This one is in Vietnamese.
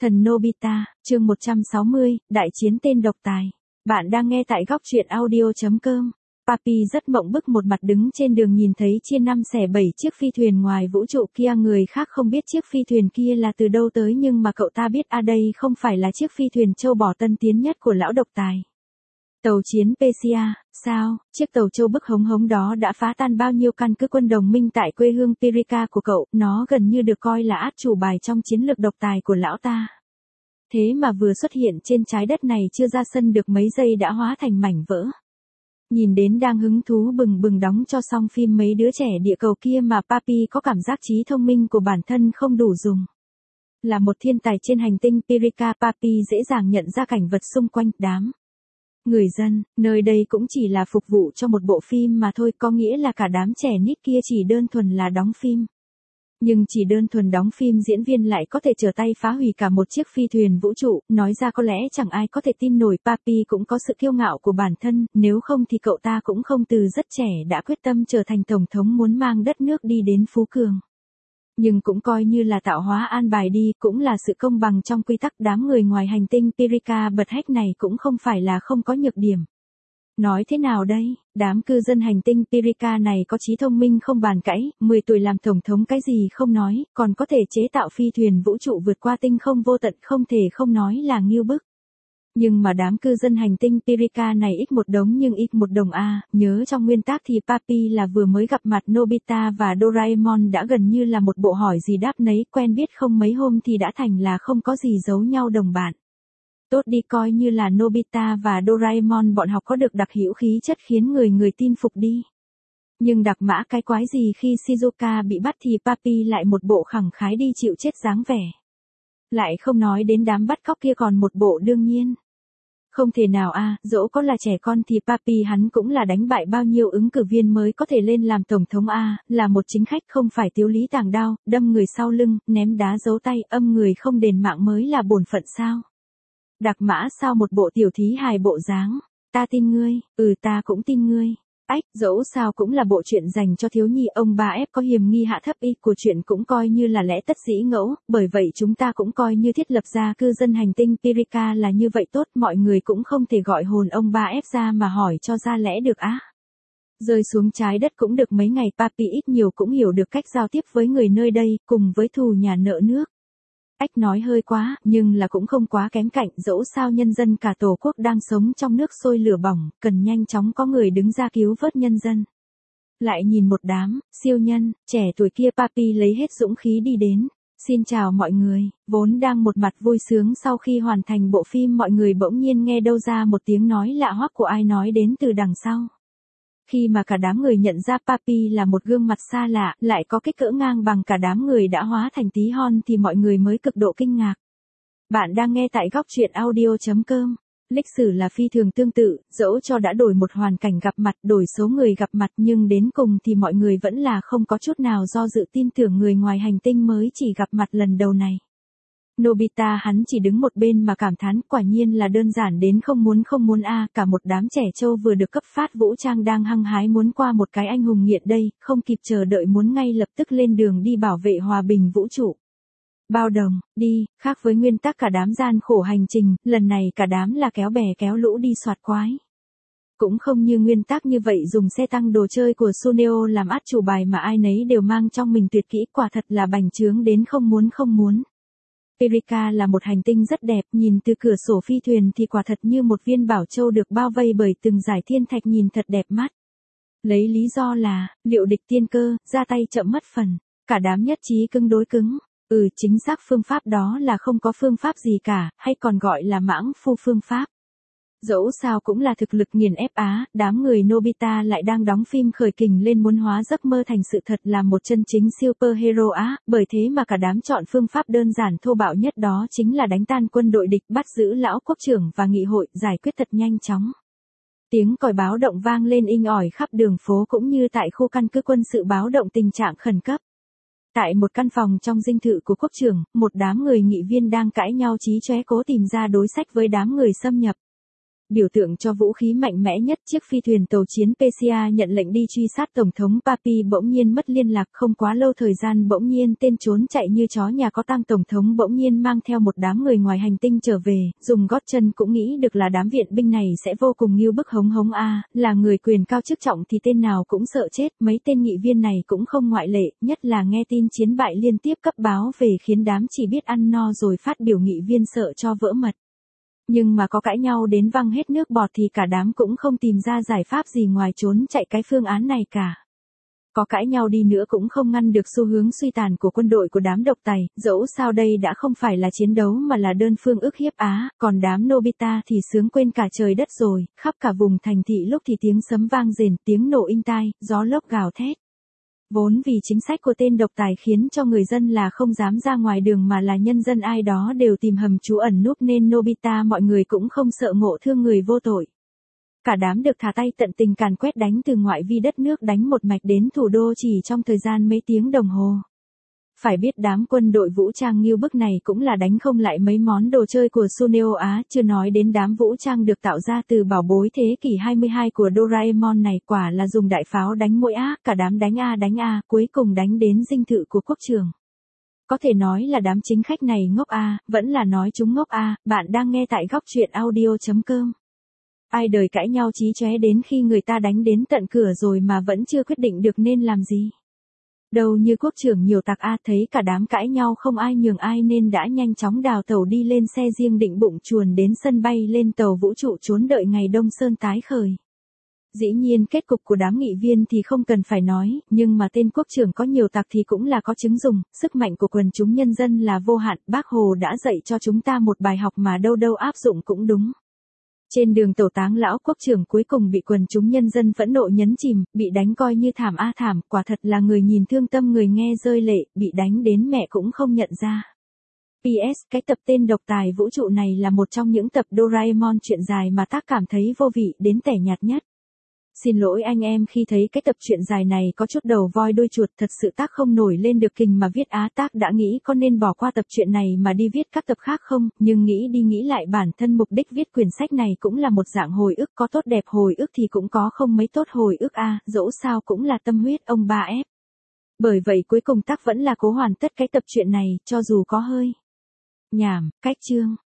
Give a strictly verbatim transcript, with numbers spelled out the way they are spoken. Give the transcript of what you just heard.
Thần Nobita, chương một trăm sáu mươi, Đại chiến tên độc tài. Bạn đang nghe tại góc truyện audio chấm com. Papi rất mộng bức, một mặt đứng trên đường nhìn thấy chia năm xẻ bảy chiếc phi thuyền ngoài vũ trụ kia, người khác không biết chiếc phi thuyền kia là từ đâu tới, nhưng mà cậu ta biết à, đây không phải là chiếc phi thuyền châu bò tân tiến nhất của lão độc tài. Tàu chiến Persia, sao, chiếc tàu châu bức hống hống đó đã phá tan bao nhiêu căn cứ quân đồng minh tại quê hương Pirika của cậu, nó gần như được coi là át chủ bài trong chiến lược độc tài của lão ta. Thế mà vừa xuất hiện trên trái đất này chưa ra sân được mấy giây đã hóa thành mảnh vỡ. Nhìn đến đang hứng thú bừng bừng đóng cho xong phim mấy đứa trẻ địa cầu kia mà Papi có cảm giác trí thông minh của bản thân không đủ dùng. Là một thiên tài trên hành tinh Pirika, Papi dễ dàng nhận ra cảnh vật xung quanh, đám người dân, nơi đây cũng chỉ là phục vụ cho một bộ phim mà thôi, có nghĩa là cả đám trẻ nít kia chỉ đơn thuần là đóng phim. Nhưng chỉ đơn thuần đóng phim, diễn viên lại có thể trở tay phá hủy cả một chiếc phi thuyền vũ trụ, nói ra có lẽ chẳng ai có thể tin nổi. Papi cũng có sự kiêu ngạo của bản thân, nếu không thì cậu ta cũng không từ rất trẻ đã quyết tâm trở thành tổng thống, muốn mang đất nước đi đến phú cường. Nhưng cũng coi như là tạo hóa an bài đi, cũng là sự công bằng trong quy tắc. Đám người ngoài hành tinh Pirika bật hách này cũng không phải là không có nhược điểm. Nói thế nào đây, đám cư dân hành tinh Pirika này có trí thông minh không bàn cãi, mười tuổi làm tổng thống cái gì không nói, còn có thể chế tạo phi thuyền vũ trụ vượt qua tinh không vô tận, không thể không nói là ngưu bức. Nhưng mà đám cư dân hành tinh Pirika này ít một đống nhưng ít một đồng a, nhớ trong nguyên tác thì Papi là vừa mới gặp mặt Nobita và Doraemon đã gần như là một bộ hỏi gì đáp nấy, quen biết không mấy hôm thì đã thành là không có gì giấu nhau đồng bạn. Tốt đi, coi như là Nobita và Doraemon bọn họ có được đặc hữu khí chất khiến người người tin phục đi. Nhưng đặc mã cái quái gì khi Shizuka bị bắt thì Papi lại một bộ khẳng khái đi chịu chết dáng vẻ. Lại không nói đến đám bắt cóc kia còn một bộ đương nhiên. Không thể nào a, à, dẫu có là trẻ con thì Papi hắn cũng là đánh bại bao nhiêu ứng cử viên mới có thể lên làm tổng thống a, à, là một chính khách, không phải tiếu lý tàng đao, đâm người sau lưng, ném đá giấu tay, âm người không đền mạng mới là bổn phận sao? Đặc mã sao một bộ tiểu thí hài bộ dáng, ta tin ngươi, ừ ta cũng tin ngươi. Ách, dẫu sao cũng là bộ truyện dành cho thiếu nhi, ông ba ép có hiềm nghi hạ thấp y của chuyện cũng coi như là lẽ tất dĩ ngẫu, bởi vậy chúng ta cũng coi như thiết lập ra cư dân hành tinh Pirika là như vậy tốt, mọi người cũng không thể gọi hồn ông ba ép ra mà hỏi cho ra lẽ được á. Rơi xuống trái đất cũng được mấy ngày, Papi ít nhiều cũng hiểu được cách giao tiếp với người nơi đây, cùng với thù nhà nợ nước. Ách nói hơi quá, nhưng là cũng không quá kém cạnh, dẫu sao nhân dân cả tổ quốc đang sống trong nước sôi lửa bỏng, cần nhanh chóng có người đứng ra cứu vớt nhân dân. Lại nhìn một đám siêu nhân trẻ tuổi kia, Papi lấy hết dũng khí đi đến. Xin chào mọi người, vốn đang một mặt vui sướng sau khi hoàn thành bộ phim, mọi người bỗng nhiên nghe đâu ra một tiếng nói lạ hoắc của ai nói đến từ đằng sau. Khi mà cả đám người nhận ra Papi là một gương mặt xa lạ, lại có kích cỡ ngang bằng cả đám người đã hóa thành tí hon thì mọi người mới cực độ kinh ngạc. Bạn đang nghe tại góc truyện audio chấm com. Lịch sử là phi thường tương tự, dẫu cho đã đổi một hoàn cảnh gặp mặt, đổi số người gặp mặt, nhưng đến cùng thì mọi người vẫn là không có chút nào do dự tin tưởng người ngoài hành tinh mới chỉ gặp mặt lần đầu này. Nobita hắn chỉ đứng một bên mà cảm thán, quả nhiên là đơn giản đến không muốn không muốn a, à, cả một đám trẻ trâu vừa được cấp phát vũ trang đang hăng hái muốn qua một cái anh hùng nghiện đây, không kịp chờ đợi muốn ngay lập tức lên đường đi bảo vệ hòa bình vũ trụ. Bao đồng, đi, khác với nguyên tắc cả đám gian khổ hành trình, lần này cả đám là kéo bè kéo lũ đi soạt quái. Cũng không như nguyên tắc như vậy dùng xe tăng đồ chơi của Suneo làm át chủ bài mà ai nấy đều mang trong mình tuyệt kỹ, quả thật là bành trướng đến không muốn không muốn. Pirika là một hành tinh rất đẹp, nhìn từ cửa sổ phi thuyền thì quả thật như một viên bảo châu được bao vây bởi từng dải thiên thạch, nhìn thật đẹp mắt. Lấy lý do là, liệu địch tiên cơ, ra tay chậm mất phần, cả đám nhất trí cứng đối cứng. Ừ, chính xác, phương pháp đó là không có phương pháp gì cả, hay còn gọi là mãng phu phương pháp. Dẫu sao cũng là thực lực nghiền ép á, đám người Nobita lại đang đóng phim khởi kình lên muốn hóa giấc mơ thành sự thật, là một chân chính superhero á, bởi thế mà cả đám chọn phương pháp đơn giản thô bạo nhất, đó chính là đánh tan quân đội địch, bắt giữ lão quốc trưởng và nghị hội, giải quyết thật nhanh chóng. Tiếng còi báo động vang lên inh ỏi khắp đường phố cũng như tại khu căn cứ quân sự, báo động tình trạng khẩn cấp. Tại một căn phòng trong dinh thự của quốc trưởng, một đám người nghị viên đang cãi nhau chí chóe cố tìm ra đối sách với đám người xâm nhập. Biểu tượng cho vũ khí mạnh mẽ nhất, chiếc phi thuyền tàu chiến pê xê a nhận lệnh đi truy sát Tổng thống Papi bỗng nhiên mất liên lạc, không quá lâu thời gian bỗng nhiên tên trốn chạy như chó nhà có tang Tổng thống bỗng nhiên mang theo một đám người ngoài hành tinh trở về, dùng gót chân cũng nghĩ được là đám viện binh này sẽ vô cùng nghiêu bức hống hống a, là người quyền cao chức trọng thì tên nào cũng sợ chết, mấy tên nghị viên này cũng không ngoại lệ, nhất là nghe tin chiến bại liên tiếp cấp báo về khiến đám chỉ biết ăn no rồi phát biểu nghị viên sợ cho vỡ mật. Nhưng mà có cãi nhau đến văng hết nước bọt thì cả đám cũng không tìm ra giải pháp gì ngoài trốn chạy cái phương án này cả. Có cãi nhau đi nữa cũng không ngăn được xu hướng suy tàn của quân đội của đám độc tài, dẫu sao đây đã không phải là chiến đấu mà là đơn phương ức hiếp Á, còn đám Nobita thì sướng quên cả trời đất rồi, khắp cả vùng thành thị lúc thì tiếng sấm vang rền, tiếng nổ inh tai, gió lốc gào thét. Vốn vì chính sách của tên độc tài khiến cho người dân là không dám ra ngoài đường mà là nhân dân ai đó đều tìm hầm trú ẩn núp nên Nobita mọi người cũng không sợ ngộ thương người vô tội. Cả đám được thả tay tận tình càn quét đánh từ ngoại vi đất nước đánh một mạch đến thủ đô chỉ trong thời gian mấy tiếng đồng hồ. Phải biết đám quân đội vũ trang nghiêu bức này cũng là đánh không lại mấy món đồ chơi của Suneo Á, chưa nói đến đám vũ trang được tạo ra từ bảo bối thế kỷ hai mươi hai của Doraemon này, quả là dùng đại pháo đánh mỗi á, cả đám đánh a đánh a, cuối cùng đánh đến dinh thự của quốc trưởng. Có thể nói là đám chính khách này ngốc a, vẫn là nói chúng ngốc a, bạn đang nghe tại góc truyện audio chấm com. Ai đời cãi nhau chí chóe đến khi người ta đánh đến tận cửa rồi mà vẫn chưa quyết định được nên làm gì. Đâu như quốc trưởng nhiều tặc a, thấy cả đám cãi nhau không ai nhường ai nên đã nhanh chóng đào tàu đi lên xe riêng định bụng chuồn đến sân bay lên tàu vũ trụ trốn đợi ngày Đông Sơn tái khởi. Dĩ nhiên kết cục của đám nghị viên thì không cần phải nói, nhưng mà tên quốc trưởng có nhiều tặc thì cũng là có chứng dùng, sức mạnh của quần chúng nhân dân là vô hạn, Bác Hồ đã dạy cho chúng ta một bài học mà đâu đâu áp dụng cũng đúng. Trên đường tẩu táng lão quốc trưởng cuối cùng bị quần chúng nhân dân phẫn nộ nhấn chìm, bị đánh coi như thảm a thảm, quả thật là người nhìn thương tâm người nghe rơi lệ, bị đánh đến mẹ cũng không nhận ra. pê ét, cái tập tên độc tài vũ trụ này là một trong những tập Doraemon truyện dài mà tác cảm thấy vô vị đến tẻ nhạt nhất. Xin lỗi anh em khi thấy cái tập truyện dài này có chút đầu voi đuôi chuột, thật sự tác không nổi lên được kình mà viết á, tác đã nghĩ có nên bỏ qua tập truyện này mà đi viết các tập khác không, nhưng nghĩ đi nghĩ lại bản thân mục đích viết quyển sách này cũng là một dạng hồi ức, có tốt đẹp hồi ức thì cũng có không mấy tốt hồi ức a, dẫu sao cũng là tâm huyết ông ba ép. Bởi vậy cuối cùng tác vẫn là cố hoàn tất cái tập truyện này, cho dù có hơi nhảm, cách chương.